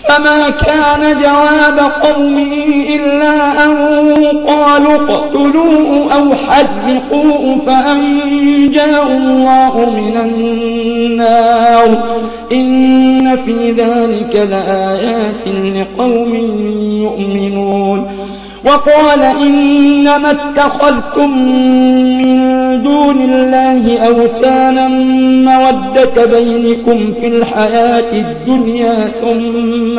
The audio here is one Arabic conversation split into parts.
فما كان جواب قومه إلا أن قالوا اقتلوه أو حرقوه فأنجاه الله من النار إن في ذلك لآيات لقوم يؤمنون. وقال إنما اتخذتم من دون الله أوثانا مودة بينكم في الحياة الدنيا ثم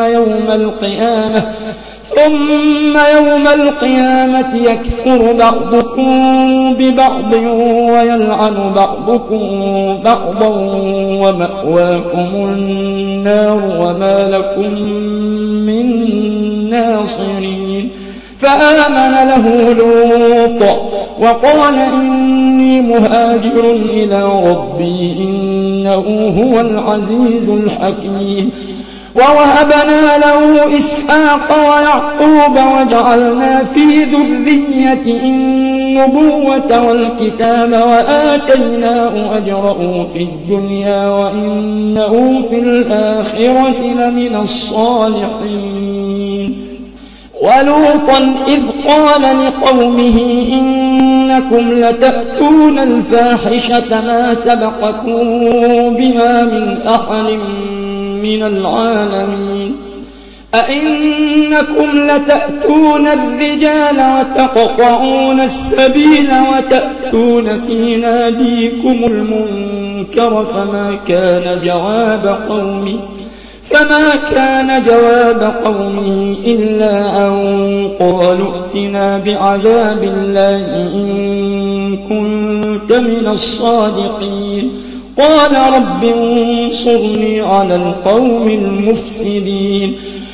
يوم القيامة يكفر بعضكم ببعض ويلعن بعضكم بعضا ومأواكم النار وما لكم من ناصرين. فآمن له لوط وقال إني مهاجر إلى ربي إنه هو العزيز الحكيم. ووهبنا له إسحاق ويعقوب وجعلنا في ذريته النبوة والكتاب وآتيناه أجره في الدنيا وإنه في الآخرة لمن الصالحين. ولوطا إذ قال لقومه إنكم لتأتون الفاحشة ما سبقكم بها من أحد من العالمين. أئنكم لتأتون الرجال وتقطعون السبيل وتأتون في ناديكم المنكر فما كان جواب قومه إلا أن قالوا ائتنا بعذاب الله إن كنت من الصادقين. قال رب انصرني على القوم المفسدين.